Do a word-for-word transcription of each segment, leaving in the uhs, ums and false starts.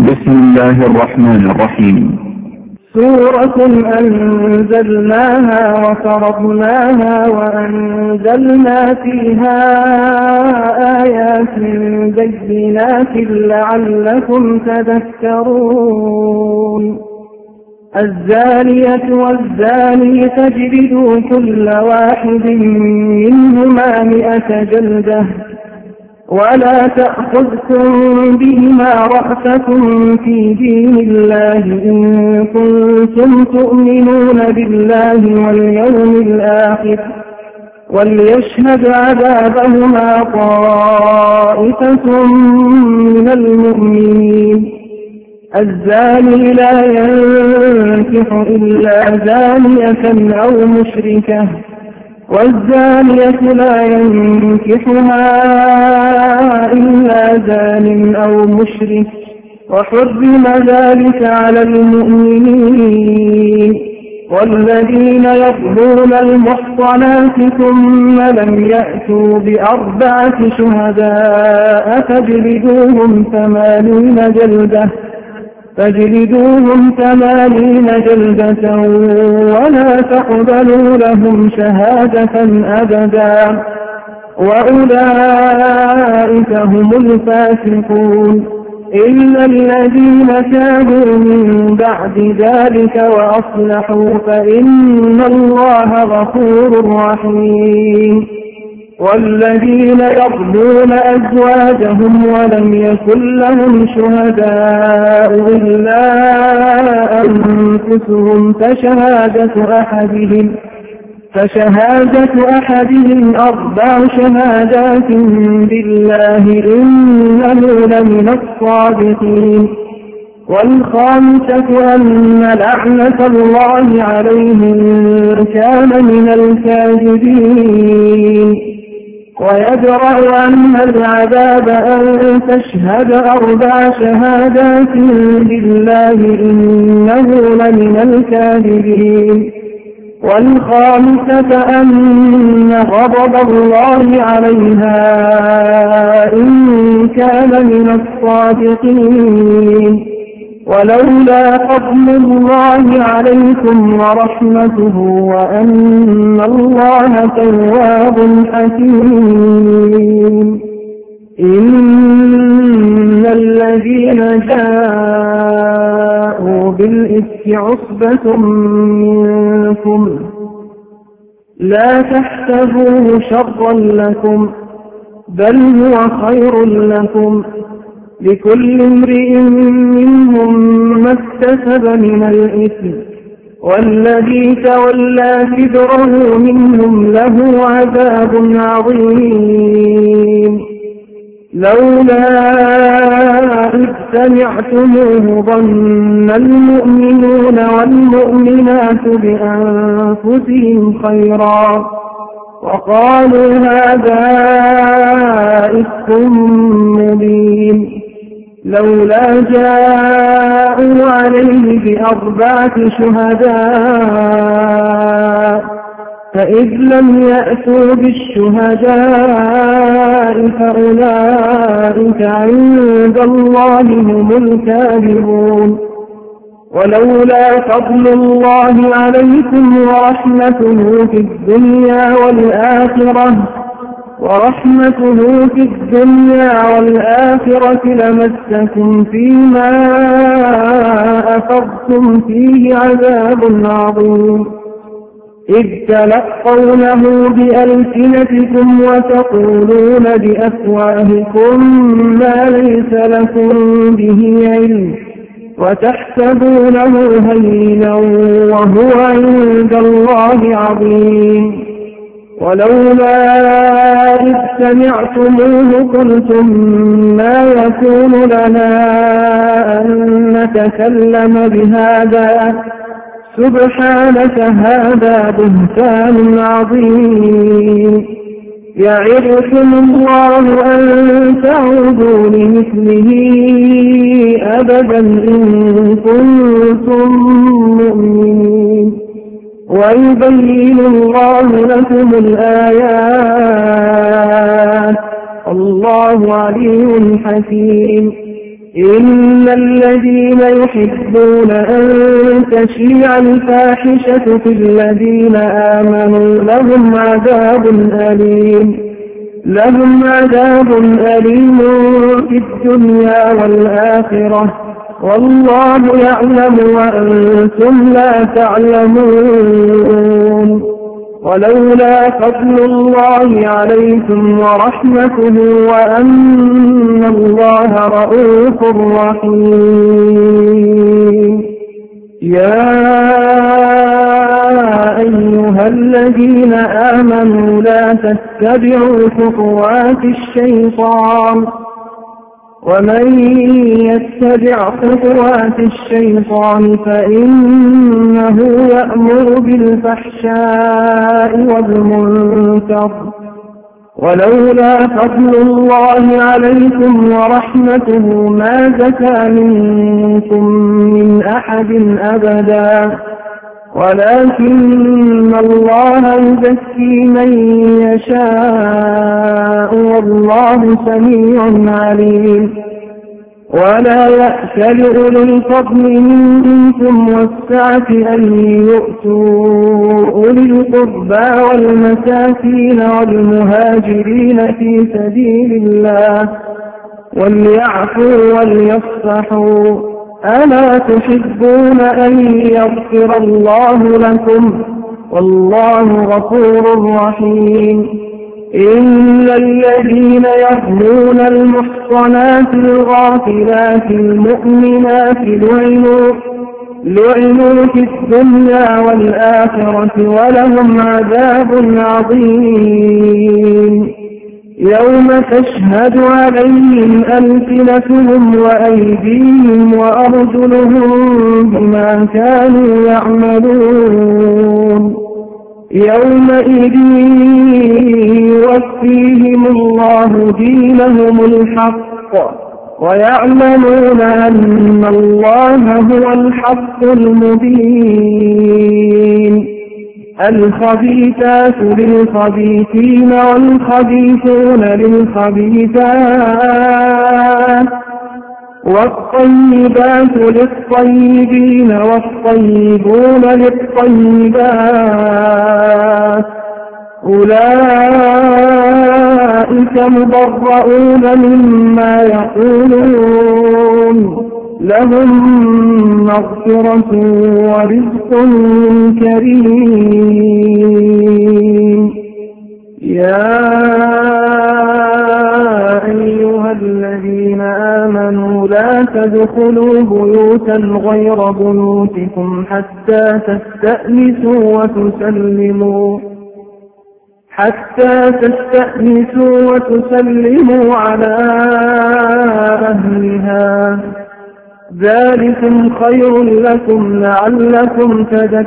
بسم الله الرحمن الرحيم. سورة أنزلناها وفرضناها وأنزلنا فيها آيات بينات لعلكم تذكرون. الزانية والزاني فاجلدوا كل واحد منهما مئة جلدة ولا تأخذكم بهما رأفة في دين الله إن كنتم تؤمنون بالله واليوم الآخر وليشهد عذابهما طائفة من المؤمنين. الزاني لا ينكح إلا زانية أو مشركة والزانية لا ينكحها إلا زان أو مشرك وحرم ذلك على المؤمنين. والذين يقضون المحصنات ثم لم يأتوا بأربعة شهداء فاجلدوهم ثمانين جلدة فاجلدوهم ثمانين جلدة ولا تقبلوا لهم شهادة أبدا وأولئك هم الفاسقون إلا الذين تابوا من بعد ذلك وأصلحوا فإن الله غفور رحيم. والذين يرضون أزواجهم ولم يكن لهم شهداء إلا أنفسهم فشهادة أحدهم فشهادة أحدهم أربع شهادات بالله إنه لمن الصادقين. والخامسة أن لعنة الله عليه إن كان من الكاذبين. ويدرأ عنها العذاب أن تشهد أربع شهادات بالله إنه لمن الكاذبين. والخامسة أن غضب الله عليها إن كان من الصادقين. ولولا فضل الله عليكم ورحمته وأن الله تواب حكيم. إن الذين جاءوا بالإفك عصبة منكم لا تحسبوه شرا لكم بل هو خير لكم لكل امرئ منهم ما اكتسب من الإثم والذي تولى كبره منهم له عذاب عظيم. لولا إذ سمعتموه ظن المؤمنون والمؤمنات بأنفسهم خيرا وقالوا هذا إفك مبين. لولا جاءوا عليه بأربعة شهداء فإذ لم يأتوا بالشهداء فأولئك عند الله هم الكاذبون. ولولا فضل الله عليكم ورحمته في الدنيا والآخرة ورحمته في الدنيا والآخرة لمسكم فيما أفضتم فيه عذاب عظيم إذ تلقونه بألسنتكم وتقولون بأفواهكم ما ليس لكم به علم وتحسبونه هينا وهو عند الله عظيم. ولولا إذ سمعتموه قلتم ما يكون لنا أن نتكلم بهذا سبحانك هذا بهتان عظيم. يعظكم الله أن تعودوا لمثله أبدا إن كنتم مؤمنين ويبين الله لكم الآيات والله عليم حكيم. إن الذين يحبون أن تشيع الفاحشة في الذين آمنوا لهم عذاب أليم لهم عذاب أليم في الدنيا والآخرة والله يعلم وأنتم لا تعلمون. ولولا فضل الله عليكم ورحمته وأن الله رؤوف رحيم. يا أيها الذين آمنوا لا تتبعوا خطوات الشيطان ومن يتبع خطوات الشيطان فإنه يأمر بالفحشاء والمنكر ولولا فضل الله عليكم ورحمته ما زكى منكم من أحد أبدا ولكن الله يزكي من يشاء والله سميع عليم. ولا يأتل أولو الفضل منكم والسعة أن يؤتوا أولي القربى والمساكين والمهاجرين في سبيل الله وليعفوا وليصفحوا ألا تحبون أن يغفر الله لكم والله غفور رحيم. إن الذين يرمون المحصنات الغافلات المؤمنات لعنوا لعنوا في الدنيا والآخرة ولهم عذاب عظيم يوم تشهد عليهم ألسنتهم وأيديهم وأرجلهم بما كانوا يعملون يومئذ يوفيهم الله دينهم الحق ويعلمون أن الله هو الحق المبين. الخبيثات للخبيثين والخبيثون للخبيثات والطيبات للطيبين والطيبون للطيبات أولئك مبرؤون مما يقولون لهم مغفرة ورزق كريم. يا أيها الذين آمنوا لا تدخلوا بيوتا غير بيوتكم حتى تستأنسوا وتسلموا حتى تستأنسوا وتسلموا على أهلها ذلكم خير لكم لعلكم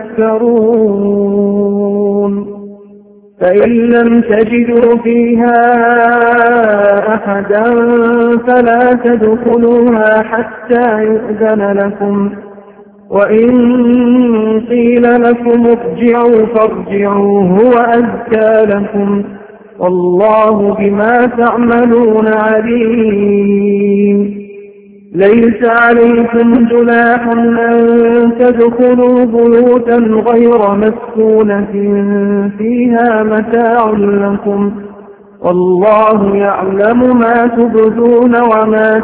تذكرون. فإن لم تجدوا فيها أحدا فلا تدخلوها حتى يؤذن لكم وإن قيل لكم ارجعوا فارجعوا هو أزكى لكم والله بما تعملون عليم. ليس عليكم جناح أن تدخلوا بيوتا غير مسكونة فيها متاع لكم والله يعلم ما تبدون وما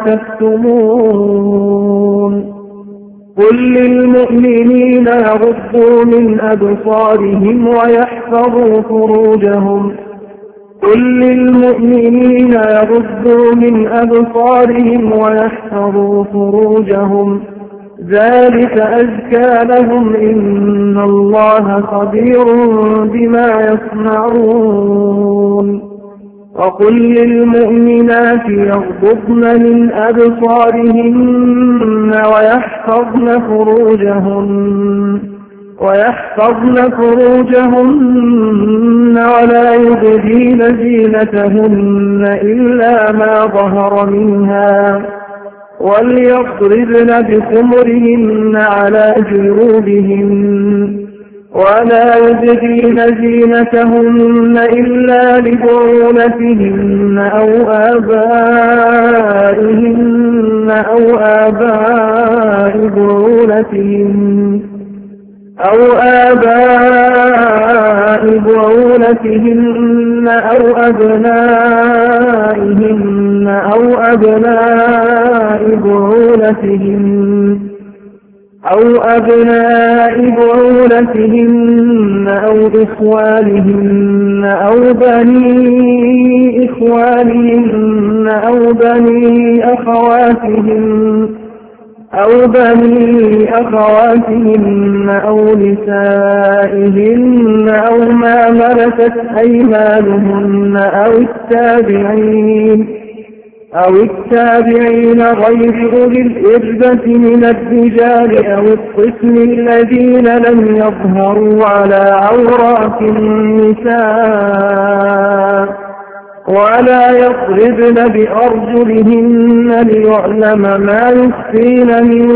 تكتمون. قل للمؤمنين يغضوا من أبصارهم ويحفظوا فروجهم قل للمؤمنين يغضوا من أبصارهم ويحفظوا فروجهم ذلك أزكى لهم إن الله خبير بما يصنعون. وقل للمؤمنات يغضضن من أبصارهن ويحفظن فروجهن ويحفظن فروجهن ولا يبدين زينتهن إلا ما ظهر منها وليضربن بخمرهن على جيوبهن ولا يبدين زينتهن إلا لبعولتهن أو آبائهن أو آباء بعولتهن أو آباء بعولتهن أو أبنائهن أو أبناء بعولتهن أو أبناء بعولتهن أو إخوانهن أو بني إخوانهن أو بني أخواتهن أو بني أخواتهن أو نسائهن أو ما ملكت أيمانهن أو التابعين أو التابعين غير أولي الإربة من الرجال أو الطفل الذين لم يظهروا على عورات النساء ولا يضربن بأرجلهن ليعلم ما يخفين من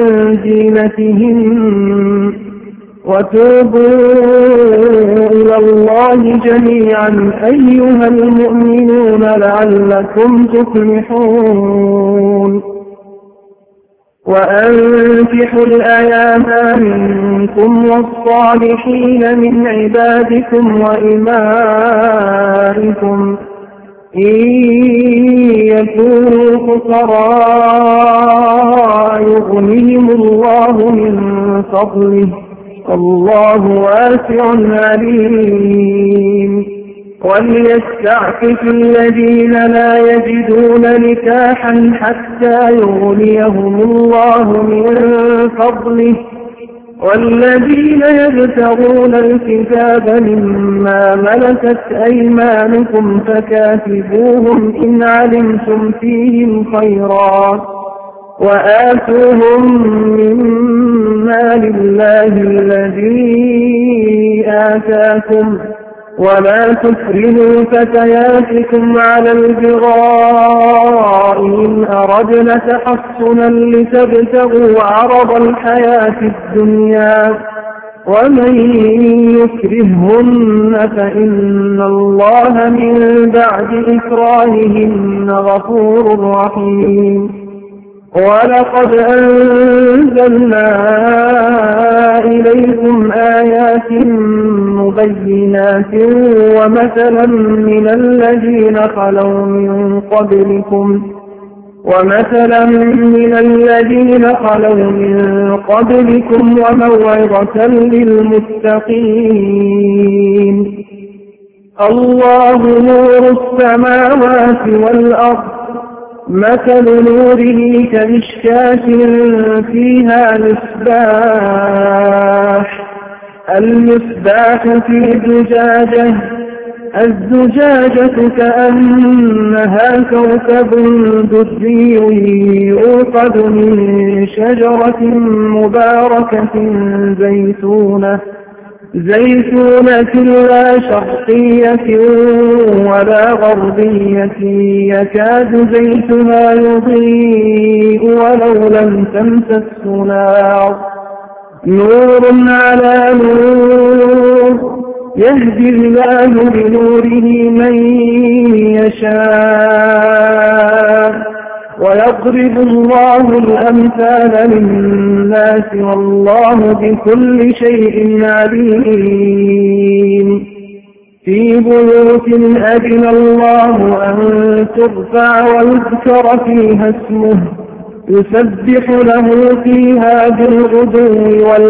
زينتهن وتوبوا إلى الله جميعا أيها المؤمنون لعلكم تفلحون وأنكحوا الأيام منكم والصالحين من عبادكم وإمائكم إن يكونوا فقراء يغنيهم الله من فضله الله واسع عليم وليستعفف الذين لا يجدون نكاحا حتى يغنيهم الله من فضله والذين يبتغون الكتاب مما ملكت أيمانكم فكاتبوهم إن علمتم فيهم خيرا وآتوهم مما لله الذي آتاكم ولا تكرهوا فتياتكم على البغاء إن أردنا تحصنا لتبتغوا عرض الحياة الدنيا ومن يكرههن فإن الله من بعد إكراههن غفور رحيم ولقد أنزلنا إليكم آيات مبينات ومثلا من الذين خلوا من قبلكم ومثلا من الذين خلوا من قبلكم وموعظة للمتقين الله نور السماوات والأرض مثل نوره كمشكاة فيها مصباح المصباح في زجاجة الزجاجة كأنها كوكب دري يوقد من شجرة مباركة زيتونة زيتونة لا شرقية ولا غربية يكاد زيتها يضيء ولو لم تمسسه نار نور على نور يهدي الله بنوره من يشاء ويضرب الله الأمثال للناس والله بكل شيء عليم في بيوت أذن الله أن ترفع ويذكر فيها اسمه يسبح له فيها بالغدو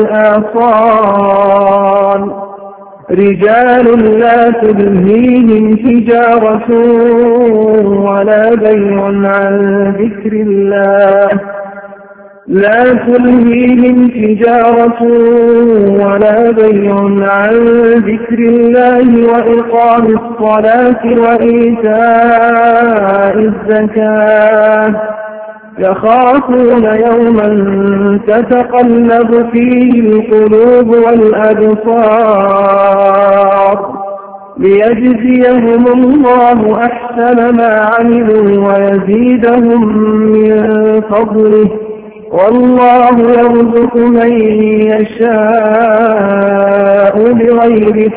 والآصال رجال لا تلهيهم تجارة ولا بيع عن ذكر الله لا تلهيهم تجارة ولا بيع عن ذكر الله وإقام الصلاة وإيتاء الزكاة يخافون يوما تتقلب فيه القلوب والأبصار ليجزيهم الله أحسن ما عملوا ويزيدهم من فضله والله يرزق من يشاء بغير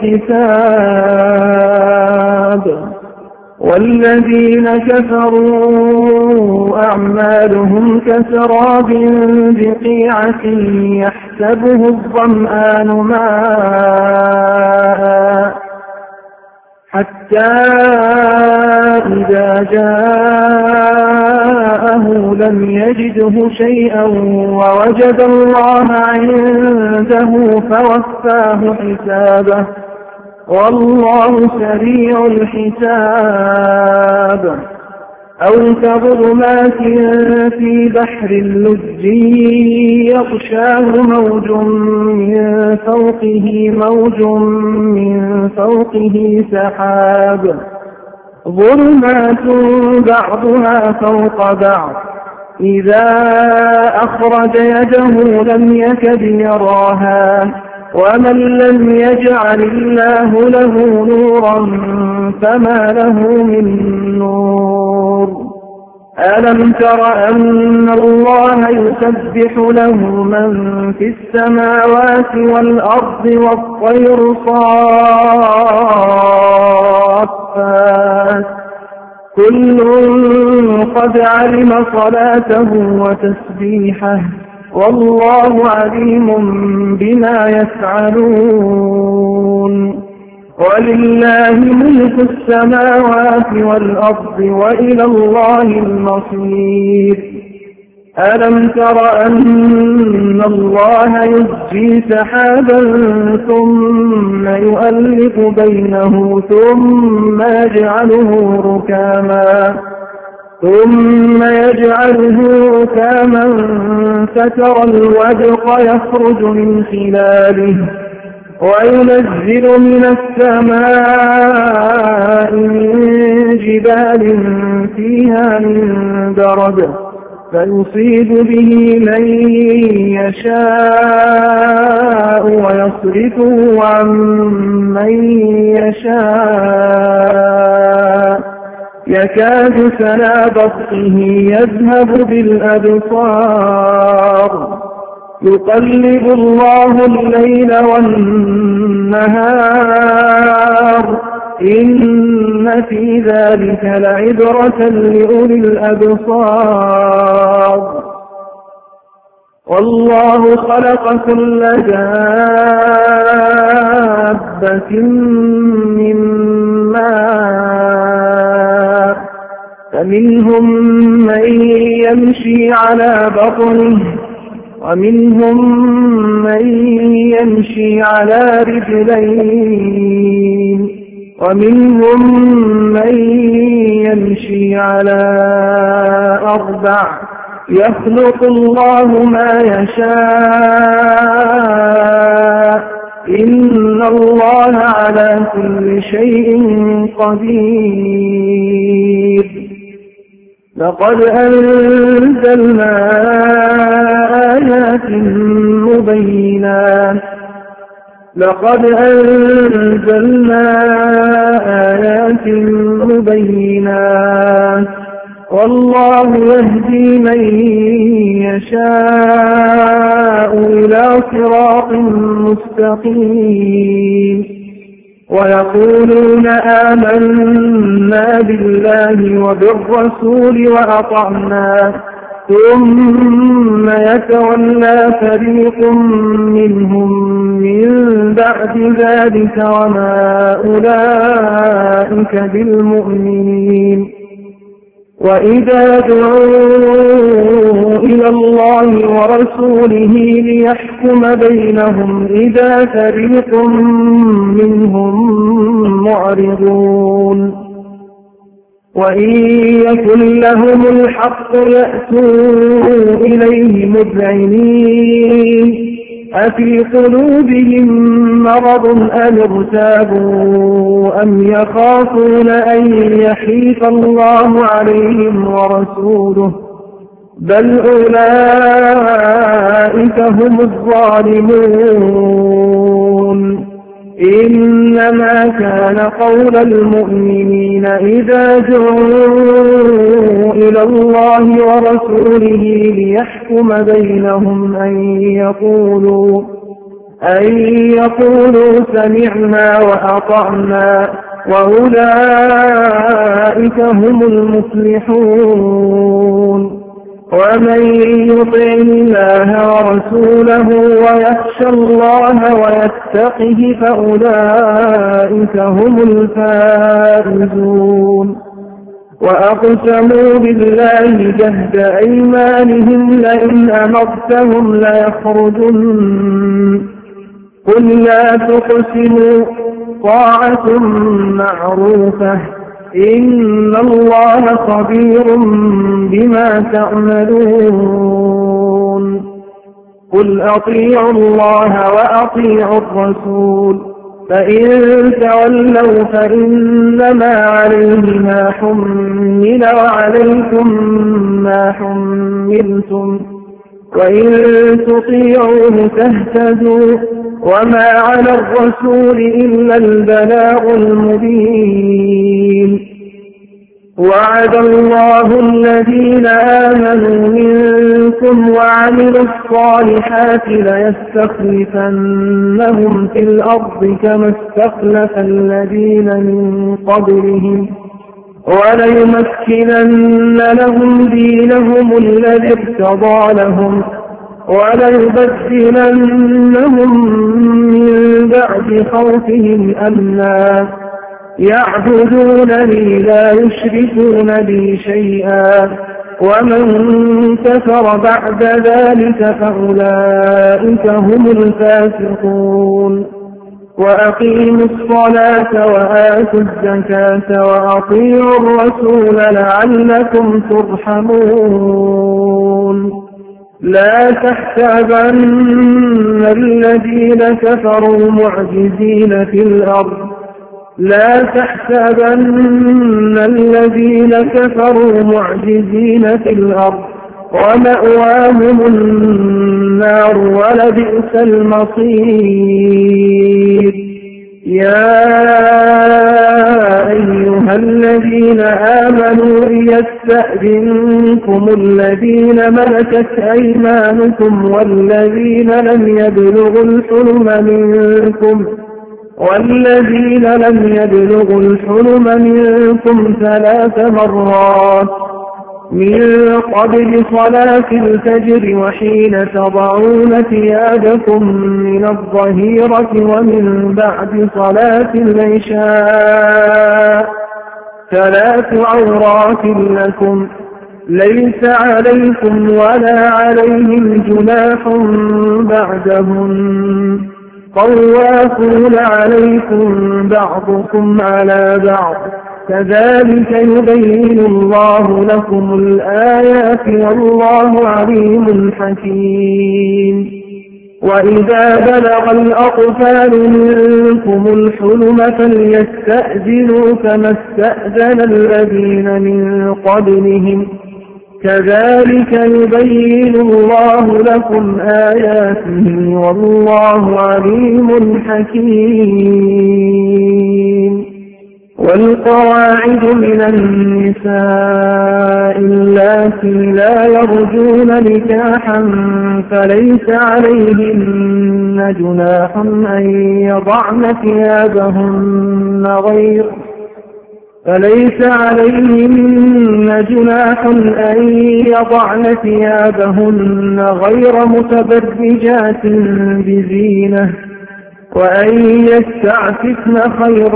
حساب والذين كفروا أعمالهم كسراب بقيعة يحسبه الظمآن ماء حتى إذا جاءه لم يجده شيئا ووجد الله عنده فوفاه حسابه والله سريع الحساب أو كظلمات في بحر اللج يغشاه موج من فوقه موج من فوقه سحاب ظلمات بعضها فوق بعض إذا أخرج يده لم يكد يراها ومن لم يجعل الله له نورا فما له من نور ألم تر أن الله يسبح له من في السماوات والأرض والطير صافات كل قد علم صلاته وتسبيحه والله عليم بما يفعلون ولله ملك السماوات والأرض وإلى الله المصير ألم تر أن الله يزجي سحابا ثم يؤلف بينه ثم يجعله ركاما ثم يجعله ركاما فترى الودق يخرج من خلاله وينزل من السماء من جبال فيها من برد فيصيب به من يشاء ويصرفه عن من يشاء يكاد سنا برقه يذهب بالأبصار يقلب الله الليل والنهار إن في ذلك لعبرة لأولي الأبصار والله خلق كل دابة من ماء فمنهم من يمشي على بطنه ومنهم من يمشي على رجلين ومنهم من يمشي على أربع يخلق الله ما يشاء إن الله على كل شيء قدير لقد أنزلنا آيات مبينات لقد أنزلنا آيات مبينات والله يهدي من يشاء إلى صراط مستقيم ويقولون آمنا بالله وبالرسول وأطعنا ثم يتولى فريق منهم من بعد ذلك وما أولئك بالمؤمنين وإذا دعوا إلى الله ورسوله ليحكم بينهم إذا فريق منهم معرضون وإن يكن لهم الحق يأتوا إليه مذعنين أفي قلوبهم مرض أم ارتابوا أم يخافون أن يحيف الله عليهم ورسوله بل أولئك هم الظالمون إنما كان قول المؤمنين إذا دعوا إلى الله ورسوله ليحكم بينهم أن يقولوا أن يقولوا سمعنا وأطعنا وأولئك هم المفلحون. ومن يطع الله ورسوله ويخشى الله ويتقه فأولئك هم الفائزون. وأقسموا بالله جهد أيمانهم لئن أمرتهم ليخرجن قل لا تقسموا طاعة معروفة إن الله خبير بما تعملون. قل أطيعوا الله وأطيعوا الرسول فإن تولوا فإنما عليه ما حمل وعليكم ما حملتم وإن تطيعوه تهتدوا وما على الرسول إلا البلاغ المبين. وعد الله الذين آمنوا منكم وعملوا الصالحات ليستخلفنهم في الأرض كما استخلف الذين من قبلهم وليمكنن لهم دينهم الذي ارتضى لهم وليبدلنهم من بعد خوفهم أمنا يعبدونني لا يشركون بي شيئا ومن كفر بعد ذلك فأولئك هم الفاسقون. وأقيموا الصلاة وآتوا الزكاة وأطيعوا الرسول لعلكم ترحمون. لا تحسبن الذين كفروا معجزين في الأرض لا تحسبن الذين كفروا معجزين في الأرض ومأواهم النار ولبئس المصير. يا أيها الذين آمنوا ليستأذنكم الذين ملكت أيمانكم والذين لم يبلغوا الحلم منكم والذين لم يبلغوا الحلم منكم ثلاث مرات من قبل صلاة الفجر وحين تضعون ثيابكم من الظهيرة ومن بعد صلاة العشاء ثلاث عورات لكم ليس عليكم ولا عليهم جناح بعدهن طوافون عليكم بعضكم على بعض كذلك يبين الله لكم الآيات والله عليم حكيم. وإذا بلغ الأطفال منكم الحلم فليستأذنوا كما استأذن الذين من قبلهم كذلك يبين الله لكم آياته والله عليم حكيم. والقواعد من النساء اللاتي لا يرجون نكاحا فليس عليهن جناح أن يضعن ثيابهن غير فليس عليهن جناح أن يضعن ثيابهن غير متبرجات بزينة وأن يستعففن خير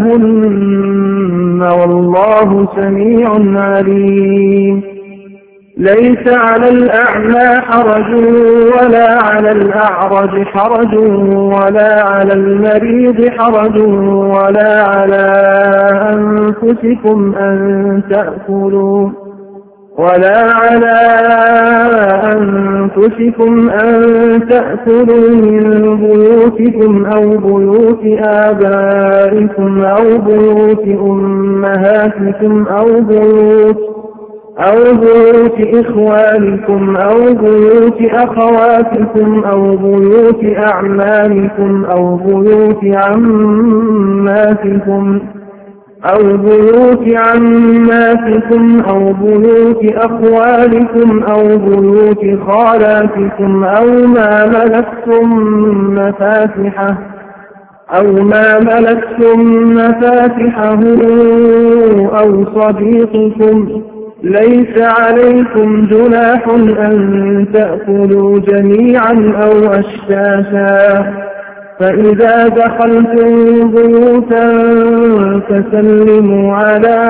لهن والله سميع عليم. ليس على الأعمى حرج ولا على الأعرج حرج ولا على المريض حرج ولا على أنفسكم أن تأكلوا ولا على أنفسكم أن تأكلوا من بيوتكم أو بيوت آبائكم أو بيوت أمهاتكم أو بيوت أو بيوت إخوانكم أو بيوت أخواتكم أو بيوت أعمامكم أو بيوت عماتكم أو بيوت عماتكم أو بيوت أخوالكم أو بيوت خالاتكم أو ما ملكتم مفاتحه أو ما ملكتم مفاتحه أو صديقكم. ليس عليكم جناح أن تأكلوا جميعا أو أشتاتا، فإذا دخلتم بيوتا فسلموا على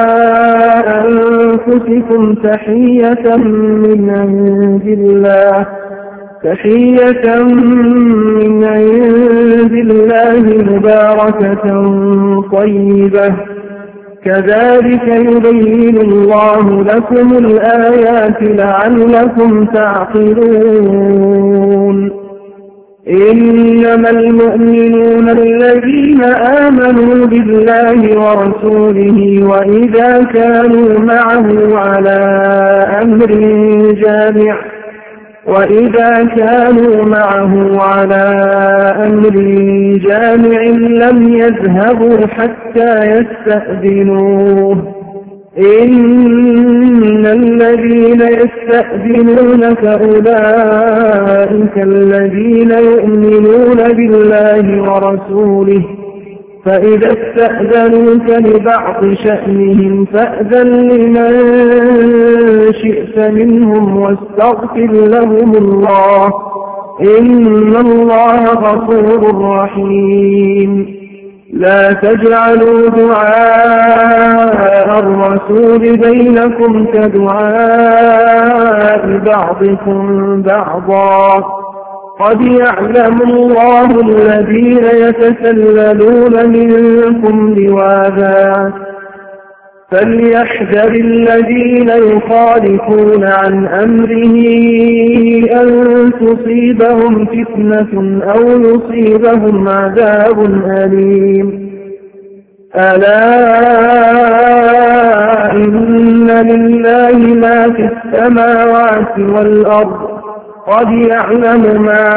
أنفسكم تحية من عند الله تحية من عند الله مباركة طيبة، كذلك يبين الله لكم الآيات لعلكم تعقلون. إنما المؤمنون الذين آمنوا بالله ورسوله وإذا كانوا معه على أمر جامع وإذا كانوا معه على أمر جامع لم يذهبوا حتى يستأذنوه. إن الذين يستأذنونك أولئك الذين يؤمنون بالله ورسوله، فإذا استأذنوك لبعض شأنهم فأذن لمن شئت منهم واستغفر لهم الله، إن الله غفور رحيم. لا تجعلوا دعاء الرسول بينكم كدعاء بعضكم بعضا، قد يعلم الله الذين يتسللون منكم لواذا، فليحذر الذين يخالفون عن أمره أن تصيبهم فتنة أو يصيبهم عذاب أليم. ألا إن لله ما في السماوات والأرض، قد يعلم ما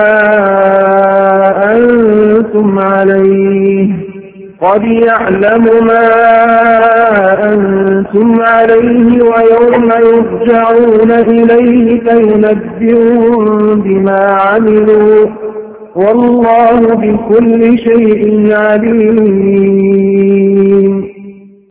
أنتم عليه قد يعلم ما أنتم عليه ويوم يرجعون إليه فينبئهم بما عملوا، والله بكل شيء عليم.